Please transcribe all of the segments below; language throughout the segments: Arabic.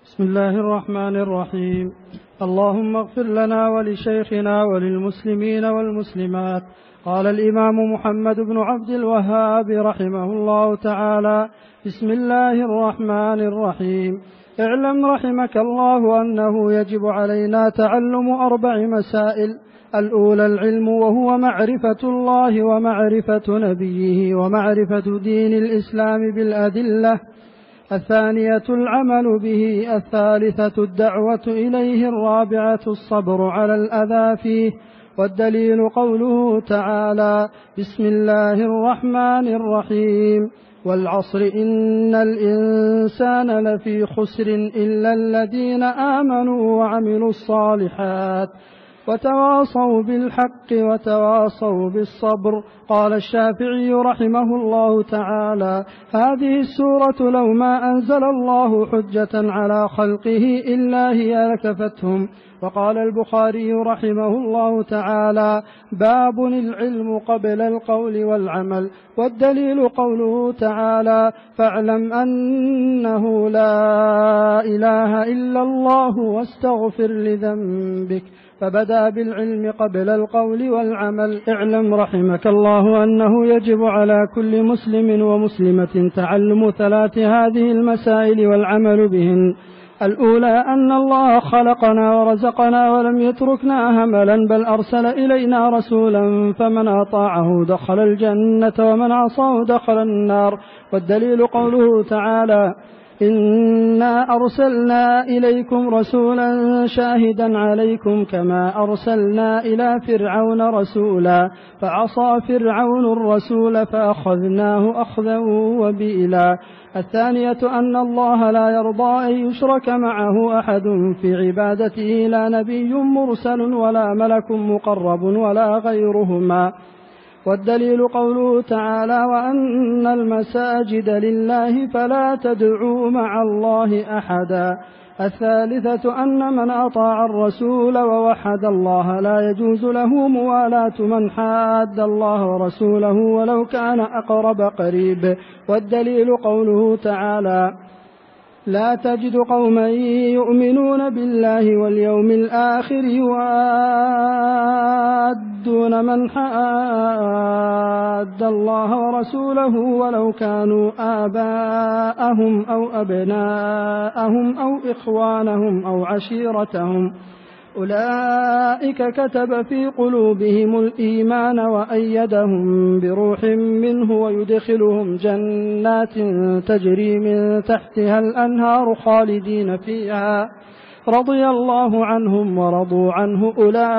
بسم الله الرحمن الرحيم. اللهم اغفر لنا ولشيخنا وللمسلمين والمسلمات. قال الإمام محمد بن عبد الوهاب رحمه الله تعالى: بسم الله الرحمن الرحيم. اعلم رحمك الله أنه يجب علينا تعلم 4 مسائل. الأولى العلم، وهو معرفة الله ومعرفة نبيه ومعرفة دين الإسلام بالأدلة. الثانية العمل به. الثالثة الدعوة إليه. الرابعة الصبر على الأذى فيه. والدليل قوله تعالى: بسم الله الرحمن الرحيم. والعصر إن الإنسان لفي خسر إلا الذين آمنوا وعملوا الصالحات وتواصوا بالحق وتواصوا بالصبر. قال الشافعي رحمه الله تعالى: هذه السورة لو ما أنزل الله حجة على خلقه إلا هي لكفتهم. وقال البخاري رحمه الله تعالى: باب العلم قبل القول والعمل. والدليل قوله تعالى: فاعلم أنه لا إله إلا الله واستغفر لذنبك. فبدأ بالعلم قبل القول والعمل. اعلم رحمك الله أنه يجب على كل مسلم ومسلمة تعلم 3 هذه المسائل والعمل بهن. الأولى أن الله خلقنا ورزقنا ولم يتركنا هملا، بل أرسل إلينا رسولا فمن أطاعه دخل الجنة ومن عصاه دخل النار. والدليل قوله تعالى: إنا أرسلنا إليكم رسولا شاهدا عليكم كما أرسلنا إلى فرعون رسولا فعصى فرعون الرسول فأخذناه أخذا وبيلا. الثانية أن الله لا يرضى أن يشرك معه أحد في عبادته، لا نبي مرسل ولا ملك مقرب ولا غيرهما. والدليل قوله تعالى: وأن المساجد لله فلا تدعوا مع الله أحدا. الثالثة أن من أطاع الرسول ووحد الله لا يجوز له موالاة من حاد الله ورسوله ولو كان أقرب قريب. والدليل قوله تعالى: لا تجد قوما يؤمنون بالله واليوم الآخر يوادون من حاد الله ورسوله ولو كانوا آباءهم أو أبناءهم أو إخوانهم أو عشيرتهم، أولئك كتب في قلوبهم الإيمان وأيدهم بروح منه ويدخلهم جنات تجري من تحتها الأنهار خالدين فيها رضي الله عنهم ورضوا عنه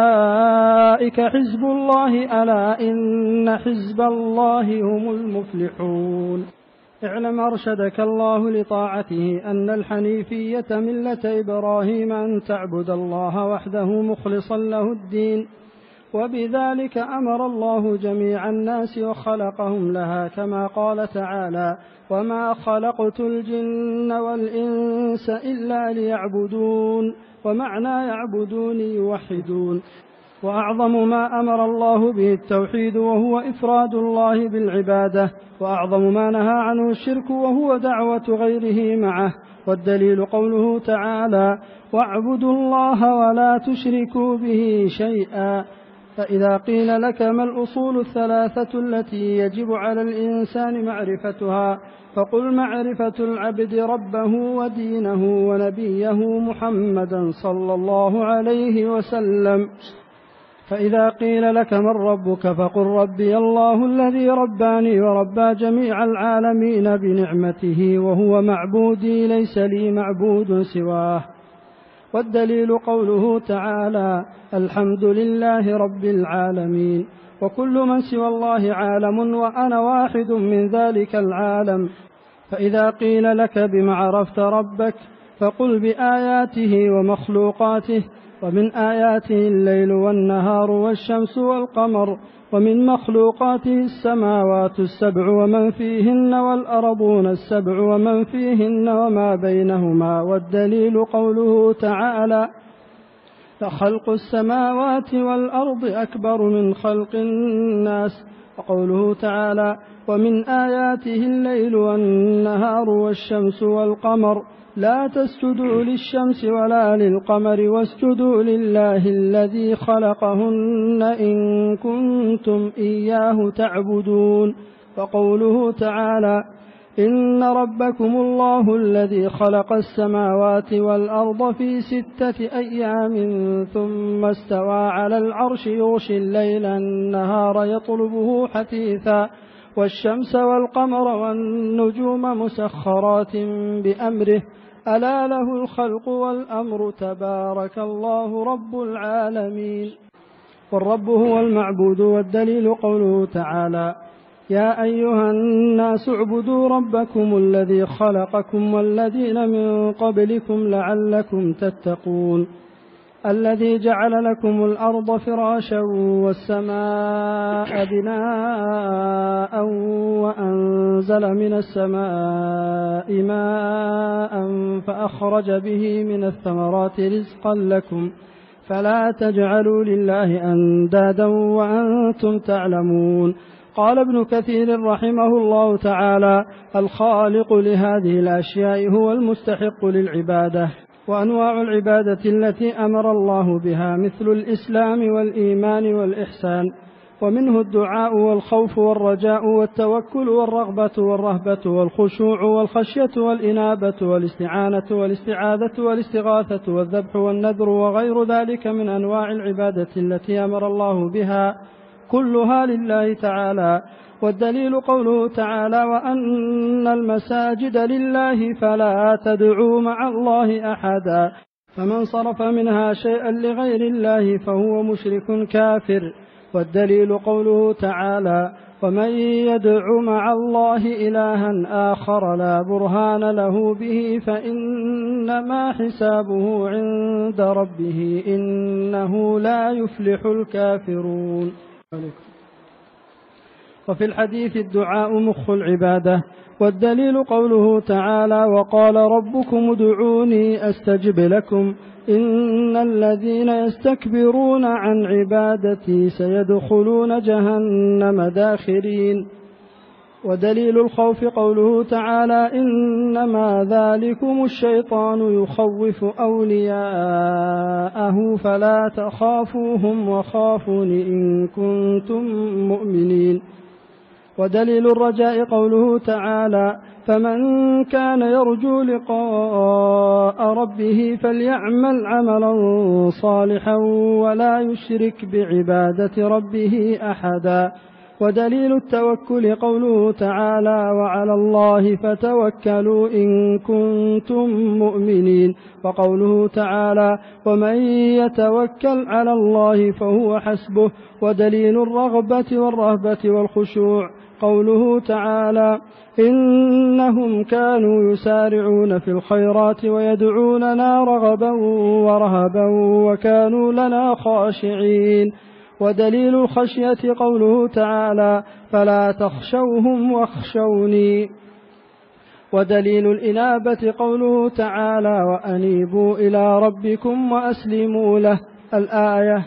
أولئك حزب الله ألا إن حزب الله هم المفلحون. اعلم أرشدك الله لطاعته أن الحنيفية ملة إبراهيم أن تعبد الله وحده مخلصا له الدين، وبذلك أمر الله جميع الناس وخلقهم لها، كما قال تعالى: وما خلقت الجن والإنس إلا ليعبدون. ومعنى يعبدون يوحدون. وأعظم ما أمر الله به التوحيد وهو إفراد الله بالعبادة، وأعظم ما نهى عنه الشرك وهو دعوة غيره معه. والدليل قوله تعالى: واعبدوا الله ولا تشركوا به شيئا. فإذا قيل لك ما الأصول 3 التي يجب على الإنسان معرفتها، فقل: معرفة العبد ربه ودينه ونبيه محمدا صلى الله عليه وسلم. فإذا قيل لك من ربك، فقل: ربي الله الذي رباني وربى جميع العالمين بنعمته وهو معبودي ليس لي معبود سواه. والدليل قوله تعالى: الحمد لله رب العالمين. وكل من سوى الله عالم وأنا واحد من ذلك العالم. فإذا قيل لك بما عرفت ربك، فقل: بآياته ومخلوقاته. ومن آياته الليل والنهار والشمس والقمر، ومن مخلوقاته السماوات السبع ومن فيهن والأرضون السبع ومن فيهن وما بينهما. والدليل قوله تعالى: لخلق السماوات والأرض أكبر من خلق الناس. وقوله تعالى: ومن آياته الليل والنهار والشمس والقمر. لا تسجدوا للشمس ولا للقمر واسجدوا لله الذي خلقهن إن كنتم إياه تعبدون. وقوله تعالى إن ربكم الله الذي خلق السماوات والأرض في 6 أيام ثم استوى على العرش يغشي الليل النهار يطلبه حثيثا والشمس والقمر والنجوم مسخرات بأمره ألا له الخلق والأمر تبارك الله رب العالمين. والرب هو المعبود، والدليل قوله تعالى يا أيها الناس اعبدوا ربكم الذي خلقكم والذين من قبلكم لعلكم تتقون الذي جعل لكم الأرض فراشا والسماء بناء وأنزل من السماء ماء فأخرج به من الثمرات رزقا لكم فلا تجعلوا لله أندادا وأنتم تعلمون. قال ابن كثير رحمه الله تعالى الخالق لهذه الأشياء هو المستحق للعبادة. وأنواع العبادة التي أمر الله بها مثل الإسلام والإيمان والإحسان، ومنه الدعاء والخوف والرجاء والتوكل والرغبة والرهبة والخشوع والخشية والإنابة والاستعانة والاستعاذة والاستغاثة والذبح والنذر وغير ذلك من أنواع العبادة التي أمر الله بها كلها لله تعالى. والدليل قوله تعالى وأن المساجد لله فلا تدعوا مع الله أحدا فمن صرف منها شيئا لغير الله فهو مشرك كافر. والدليل قوله تعالى ومن يدع مع الله إلها آخر لا برهان له به فإنما حسابه عند ربه إنه لا يفلح الكافرون. وفي الحديث الدعاء مخ العبادة. والدليل قوله تعالى وقال ربكم ادعوني أستجب لكم إن الذين يستكبرون عن عبادتي سيدخلون جهنم داخرين. ودليل الخوف قوله تعالى إنما ذلكم الشيطان يخوف أولياءه فلا تخافوهم وخافون إن كنتم مؤمنين. ودليل الرجاء قوله تعالى فمن كان يرجو لقاء ربه فليعمل عملا صالحا ولا يشرك بعبادة ربه أحدا. ودليل التوكل قوله تعالى وعلى الله فتوكلوا إن كنتم مؤمنين. وقوله تعالى ومن يتوكل على الله فهو حسبه. ودليل الرغبة والرهبة والخشوع قوله تعالى إنهم كانوا يسارعون في الخيرات ويدعوننا رغبا ورهبا وكانوا لنا خاشعين. ودليل الخشية قوله تعالى فلا تخشوهم واخشوني. ودليل الإنابة قوله تعالى وأنيبوا إلى ربكم وأسلموا له الآية.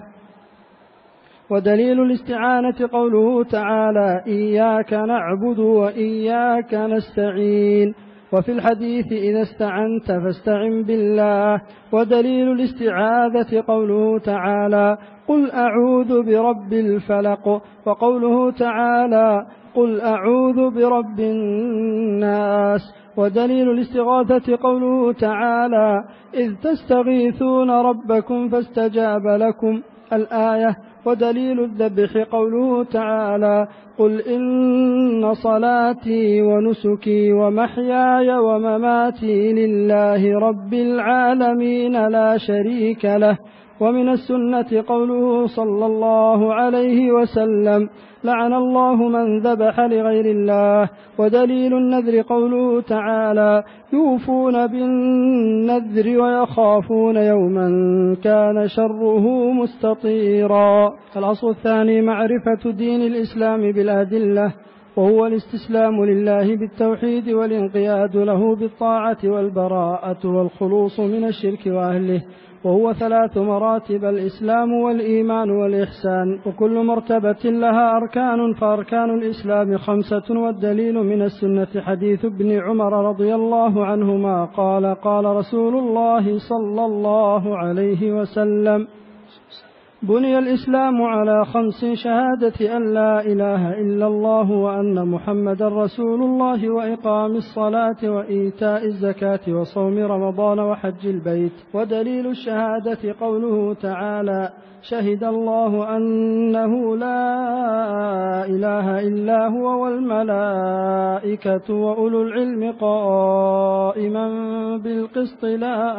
ودليل الاستعانة قوله تعالى إياك نعبد وإياك نستعين. وفي الحديث إذا استعنت فاستعن بالله. ودليل الاستعاذة قوله تعالى قل أعوذ برب الفلق. وقوله تعالى قل أعوذ برب الناس. ودليل الاستغاثة قوله تعالى إذ تستغيثون ربكم فاستجاب لكم الآية. ودليل الذبح قوله تعالى قل إن صلاتي ونسكي ومحياي ومماتي لله رب العالمين لا شريك له. ومن السنة قوله صلى الله عليه وسلم لعن الله من ذبح لغير الله. ودليل النذر قوله تعالى يوفون بالنذر ويخافون يوما كان شره مستطيرا. الأصل الثاني معرفة دين الإسلام بالأدلة. وهو الاستسلام لله بالتوحيد والانقياد له بالطاعة والبراءة والخلوص من الشرك وأهله، وهو 3 مراتب: الإسلام والإيمان والإحسان، وكل مرتبة لها أركان، فأركان الإسلام 5، والدليل من السنة حديث ابن عمر رضي الله عنهما قال: قال رسول الله صلى الله عليه وسلم: بني الإسلام على 5: شهادة أن لا إله إلا الله وأن محمدا رسول الله، وإقام الصلاة وإيتاء الزكاة وصوم رمضان وحج البيت. ودليل الشهادة قوله تعالى: شهد الله أنه لا إله إلا هو والملائكة وأولو العلم قائما بالقسط لا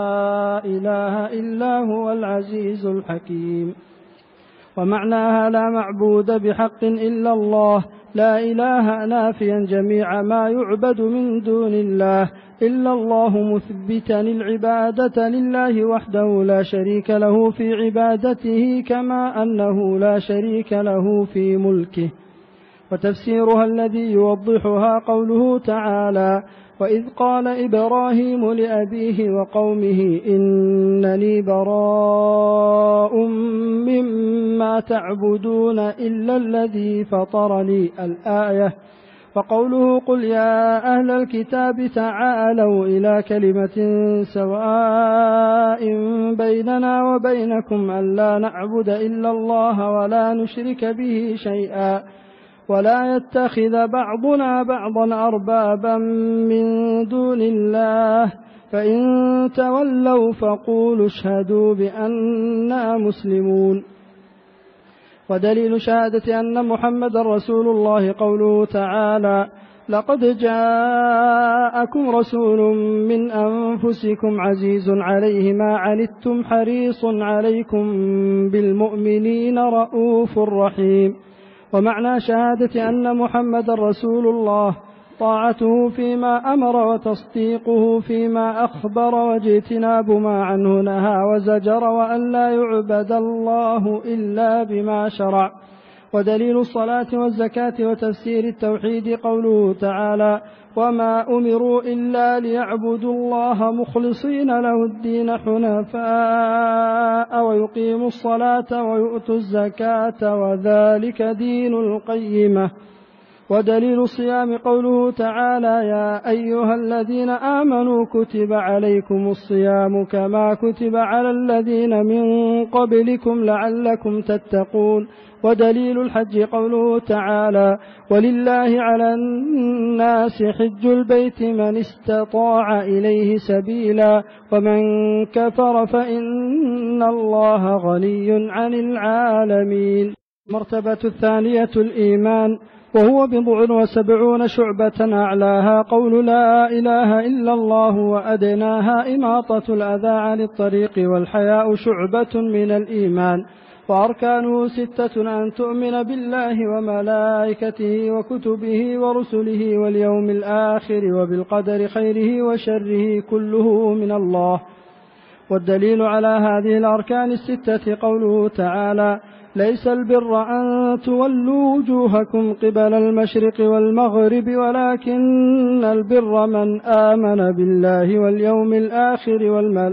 إله إلا هو العزيز الحكيم. ومعناها: لا معبود بحق إلا الله، لا إله نافيا جميع ما يعبد من دون الله إلا الله، مثبتا العبادة لله وحده لا شريك له في عبادته، كما أنه لا شريك له في ملكه. وتفسيرها الذي يوضحها قوله تعالى: وإذ قال إبراهيم لأبيه وقومه إنني براء مما تعبدون إلا الذي فطرني، الآية. وقوله: قل يا أهل الكتاب تعالوا إلى كلمة سواء بيننا وبينكم ألا نعبد إلا الله ولا نشرك به شيئا ولا يتخذ بعضنا بعضا أربابا من دون الله، فإن تولوا فقولوا اشهدوا بأننا مسلمون. ودليل شهادة أن محمد رسول الله قوله تعالى: لقد جاءكم رسول من أنفسكم عزيز عليه ما عنتم حريص عليكم بالمؤمنين رؤوف رحيم. ومعنى شهادة أن محمد رسول الله طاعته فيما أمر وتصديقه فيما أخبر واجتناب ما عنه نهى وزجر، وأن لا يعبد الله إلا بما شرع. ودليل الصلاة والزكاة وتفسير التوحيد قوله تعالى: وما أمروا إلا ليعبدوا الله مخلصين له الدين حنفاء ويقيموا الصلاة ويؤتوا الزكاة وذلك دين القيمة. ودليل الصيام قوله تعالى: يا أيها الذين آمنوا كتب عليكم الصيام كما كتب على الذين من قبلكم لعلكم تتقون. ودليل الحج قوله تعالى: ولله على الناس حج البيت من استطاع إليه سبيلا ومن كفر فإن الله غني عن العالمين. المرتبة الثانية الإيمان، وهو 70 شعبة، أعلاها قول لا إله إلا الله، وأدناها إماطة الأذى عن الطريق، والحياء شعبة من الإيمان. وأركانه 6: أن تؤمن بالله وملائكته وكتبه ورسله واليوم الآخر وبالقدر خيره وشره كله من الله. والدليل على هذه الأركان 6 قوله تعالى: ليس البر أن تولوا وجوهكم قبل المشرق والمغرب ولكن البر من آمن بالله واليوم الآخر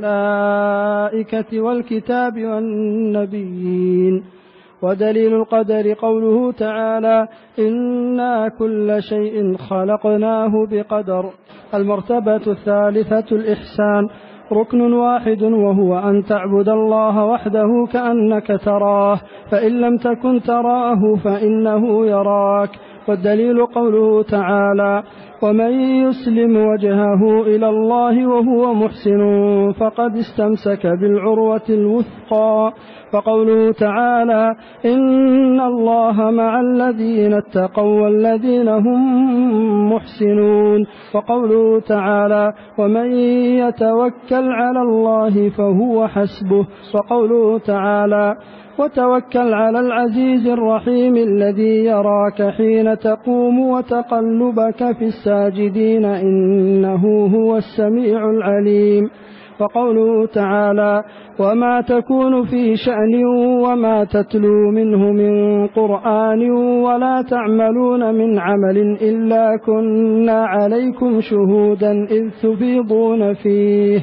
والملائكة والكتاب والنبيين. ودليل القدر قوله تعالى: إنا كل شيء خلقناه بقدر. المرتبة الثالثة الإحسان، ركن واحد، وهو أن تعبد الله وحده كأنك تراه، فإن لم تكن تراه فإنه يراك. والدليل قوله تعالى: ومن يسلم وجهه إلى الله وهو محسن فقد استمسك بالعروة الوثقى. فقوله تعالى: إن الله مع الذين اتقوا والذين هم محسنون. وقوله تعالى: ومن يتوكل على الله فهو حسبه. وقوله تعالى: وتوكل على العزيز الرحيم الذي يراك حين تقوم وتقلبك في الساجدين إنه هو السميع العليم. وقوله تعالى: وما تكون في شأن وما تتلو منه من قرآن ولا تعملون من عمل إلا كنا عليكم شهودا إذ تفيضون فيه.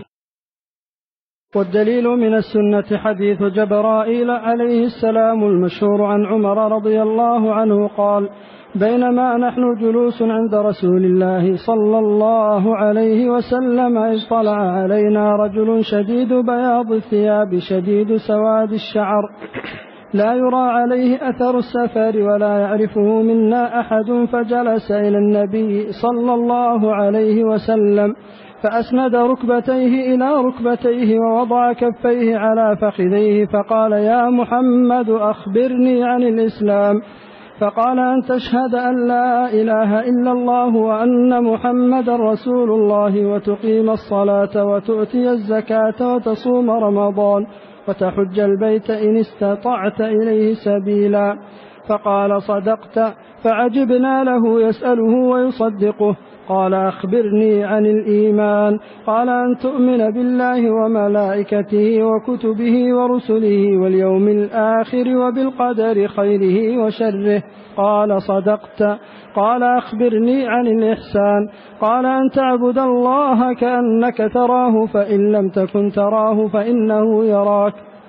والدليل من السنة حديث جبرائيل عليه السلام المشهور عن عمر رضي الله عنه قال: بينما نحن جلوس عند رسول الله صلى الله عليه وسلم إذ طلع علينا رجل شديد بياض الثياب شديد سواد الشعر لا يرى عليه أثر السفر ولا يعرفه منا أحد، فجلس إلى النبي صلى الله عليه وسلم فأسند ركبتيه إلى ركبتيه ووضع كفيه على فخذيه فقال: يا محمد أخبرني عن الإسلام. فقال: أن تشهد أن لا إله إلا الله وأن محمد رسول الله وتقيم الصلاة وتؤتي الزكاة وتصوم رمضان وتحج البيت إن استطعت إليه سبيلا. فقال: صدقت. فعجبنا له يسأله ويصدقه. قال: أخبرني عن الإيمان. قال: أن تؤمن بالله وملائكته وكتبه ورسله واليوم الآخر وبالقدر خيره وشره. قال: صدقت. قال: أخبرني عن الإحسان. قال: أن تعبد الله كأنك تراه فإن لم تكن تراه فإنه يراك.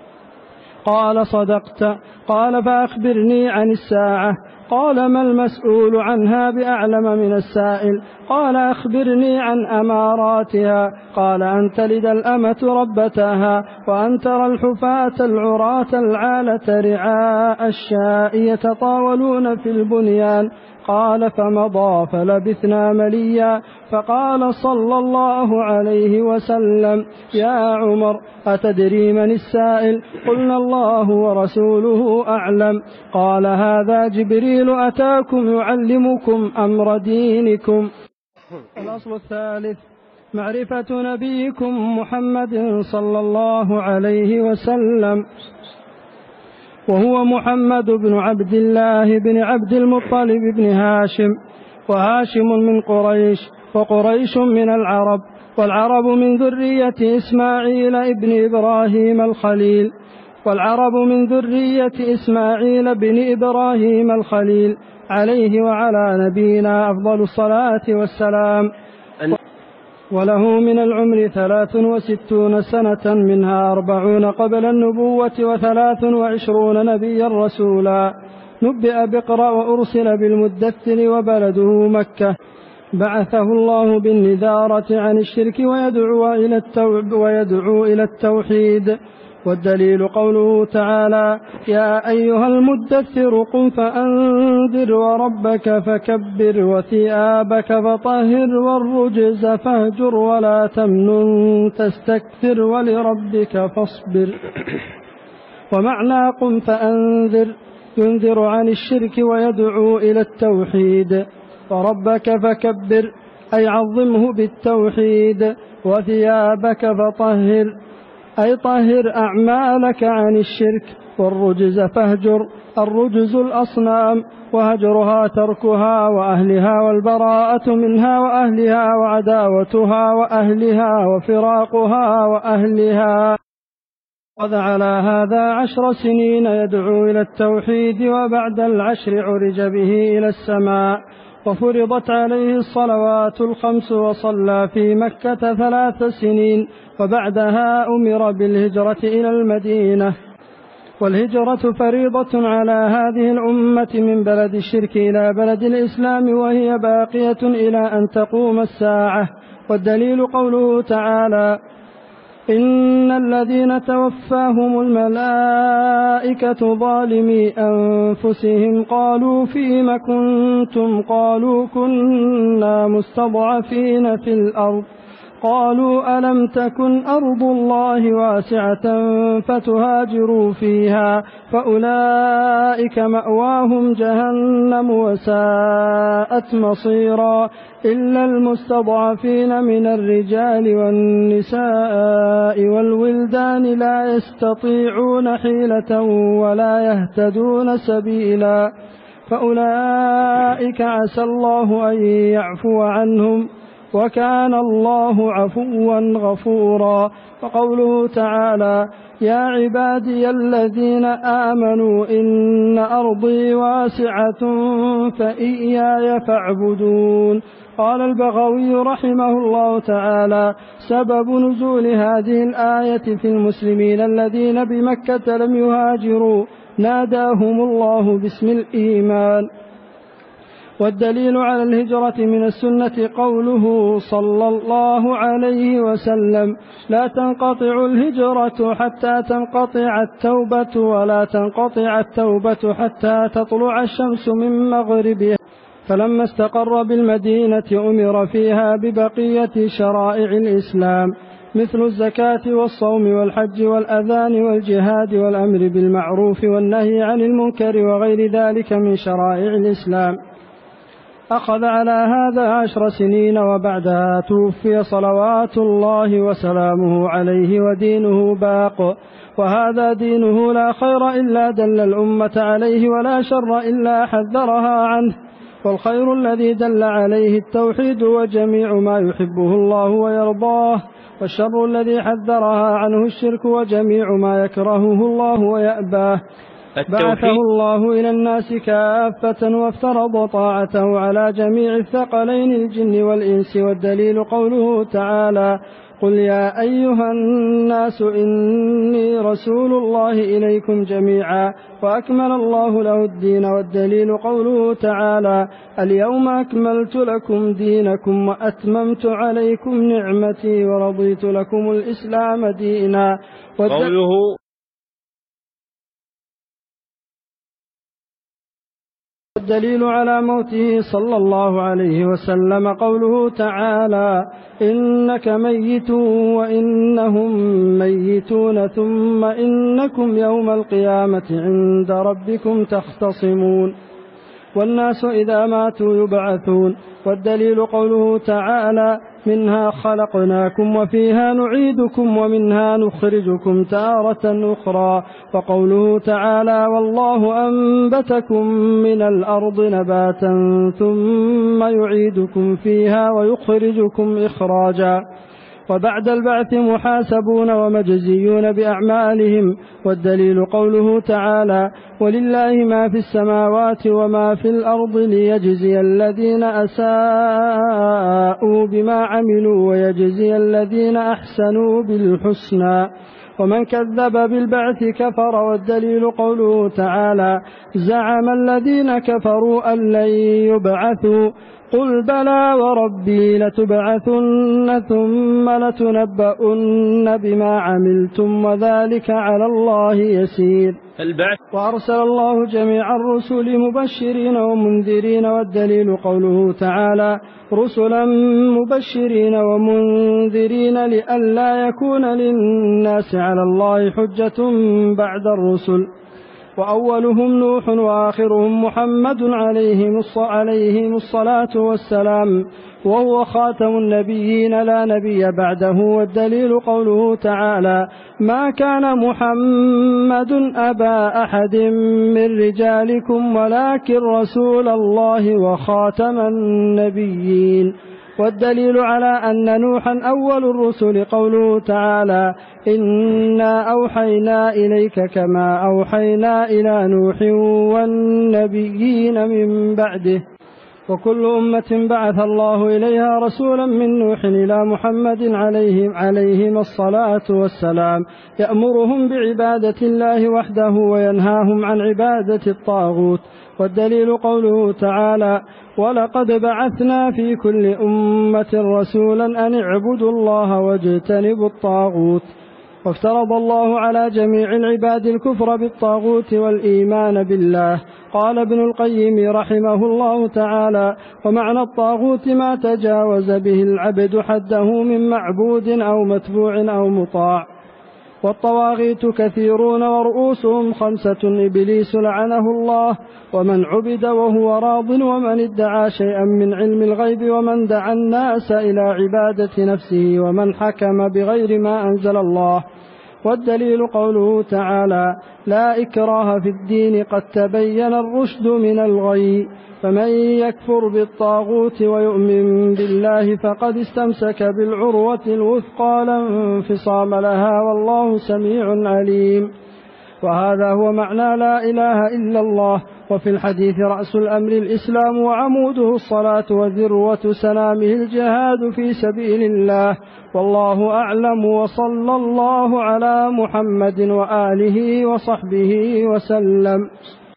قال: صدقت. قال: فأخبرني عن الساعة. قال: ما المسؤول عنها بأعلم من السائل. قال: أخبرني عن أماراتها. قال: أن تلد الأمة ربتها وأن ترى الحفاة العراة العالة رعاء الشاء يتطاولون في البنيان. قال: فمضى فلبثنا مليا. فقال صلى الله عليه وسلم: يا عمر أتدري من السائل؟ قلنا: الله ورسوله أعلم. قال: هذا جبريل أتاكم يعلمكم أمر دينكم. الأصل الثالث: معرفة نبيكم محمد صلى الله عليه وسلم، وهو محمد بن عبد الله بن عبد المطلب بن هاشم، وهاشم من قريش، وقريش من العرب، والعرب من ذرية إسماعيل ابن إبراهيم الخليل، والعرب من ذرية إسماعيل بن إبراهيم الخليل عليه وعلى نبينا أفضل الصلاة والسلام. وله من العمر 63 سنة، منها 40 قبل النبوة و23 نبيا رسولا. نبئ بقرأ وأرسل بالمدثر وبلده مكة. بعثه الله بالنذارة عن الشرك ويدعو إلى التوحيد. والدليل قوله تعالى: يا أيها المدثر قم فأنذر وربك فكبر وثيابك فطهر والرجز فاهجر ولا تمنن تستكثر ولربك فاصبر. ومعنى قم فأنذر ينذر عن الشرك ويدعو إلى التوحيد، وربك فكبر أي عظمه بالتوحيد، وثيابك فطهر أي طهر أعمالك عن الشرك، والرجز فاهجر الرجز الأصنام، وهجرها تركها وأهلها والبراءة منها وأهلها وعداوتها وأهلها وفراقها وأهلها. قد على هذا 10 سنين يدعو إلى التوحيد، وبعد 10 عرج به إلى السماء، وفرضت عليه الصلوات 5 وصلى في مكة 3 سنين، وبعدها أمر بالهجرة إلى المدينة. والهجرة فريضة على هذه الأمة من بلد الشرك إلى بلد الإسلام، وهي باقية إلى أن تقوم الساعة. والدليل قوله تعالى: إن الذين توفاهم الملائكة ظالمي أنفسهم قالوا فيم كنتم؟ قالوا كنا مستضعفين في الأرض. قالوا ألم تكن أرض الله واسعة فتهاجروا فيها فأولئك مأواهم جهنم وساءت مصيرا، إلا المستضعفين من الرجال والنساء والولدان لا يستطيعون حيلة ولا يهتدون سبيلا، فأولئك عسى الله أن يعفو عنهم وكان الله عفوا غفورا. وقوله تعالى: يا عبادي الذين آمنوا إن أرضي واسعة فإياي فاعبدون. قال البغوي رحمه الله تعالى: سبب نزول هذه الآية في المسلمين الذين بمكة لم يهاجروا ناداهم الله باسم الإيمان. والدليل على الهجرة من السنة قوله صلى الله عليه وسلم: لا تنقطع الهجرة حتى تنقطع التوبة، ولا تنقطع التوبة حتى تطلع الشمس من مغربها. فلما استقر بالمدينة أمر فيها ببقية شرائع الإسلام مثل الزكاة والصوم والحج والأذان والجهاد والأمر بالمعروف والنهي عن المنكر وغير ذلك من شرائع الإسلام. أخذ على هذا 10 سنين، وبعدها توفي صلوات الله وسلامه عليه ودينه باق. وهذا دينه لا خير إلا دل الأمة عليه، ولا شر إلا حذرها عنه. والخير الذي دل عليه التوحيد وجميع ما يحبه الله ويرضاه، والشر الذي حذرها عنه الشرك وجميع ما يكرهه الله ويأباه. بعثه الله إلى الناس كافة وافترض طاعته على جميع الثقلين الجن والإنس. والدليل قوله تعالى: قل يا أيها الناس إني رسول الله إليكم جميعا. وأكمل الله له الدين. والدليل قوله تعالى: اليوم أكملت لكم دينكم وأتممت عليكم نعمتي ورضيت لكم الإسلام دينا. والدليل على موته صلى الله عليه وسلم قوله تعالى: إنك ميت وإنهم ميتون ثم إنكم يوم القيامة عند ربكم تختصمون. والناس إذا ماتوا يبعثون. والدليل قوله تعالى: منها خلقناكم وفيها نعيدكم ومنها نخرجكم تارة أخرى. وقوله تعالى: والله أنبتكم من الأرض نباتا ثم يعيدكم فيها ويخرجكم إخراجا. وبعد البعث محاسبون ومجزيون بأعمالهم. والدليل قوله تعالى: ولله ما في السماوات وما في الأرض ليجزي الذين أساءوا بما عملوا ويجزي الذين أحسنوا بالحسنى. ومن كذب بالبعث كفر. والدليل قوله تعالى: زعم الذين كفروا أن لن يبعثوا قل بلى وربي لتبعثن ثم لتنبؤن بما عملتم وذلك على الله يسير. وأرسل الله جميع الرسل مبشرين ومنذرين. والدليل قوله تعالى: رسلا مبشرين ومنذرين لئلا يكون للناس على الله حجة بعد الرسل. وأولهم نوح وآخرهم محمد عليهم الصلاة والسلام، وهو خاتم النبيين لا نبي بعده. والدليل قوله تعالى: ما كان محمد أبا أحد من رجالكم ولكن رسول الله وخاتم النبيين. والدليل على أن نوحا أول الرسل قوله تعالى: إنا أوحينا إليك كما أوحينا إلى نوح والنبيين من بعده. وكل أمة بعث الله إليها رسولا من نوح إلى محمد عليهم الصلاة والسلام، يأمرهم بعبادة الله وحده وينهاهم عن عبادة الطاغوت. والدليل قوله تعالى: ولقد بعثنا في كل أمة رسولا أن اعبدوا الله واجتنبوا الطاغوت. وافترض الله على جميع العباد الكفر بالطاغوت والإيمان بالله. قال ابن القيم رحمه الله تعالى: ومعنى الطاغوت ما تجاوز به العبد حده من معبود أو متبوع أو مطاع. والطواغيت كثيرون ورؤوسهم 5: إبليس لعنه الله، ومن عبد وهو راض، ومن ادعى شيئا من علم الغيب، ومن دعا الناس إلى عبادة نفسه، ومن حكم بغير ما أنزل الله. والدليل قوله تعالى: لا إكراه في الدين قد تبين الرشد من الغي، فمن يكفر بالطاغوت ويؤمن بالله فقد استمسك بالعروة الوثقى لا انفصام لها، والله سميع عليم. وهذا هو معنى لا إله إلا الله. وفي الحديث: رأس الأمر الإسلام وعموده الصلاة وذروة سنامه الجهاد في سبيل الله. والله أعلم، وصلى الله على محمد وآله وصحبه وسلم.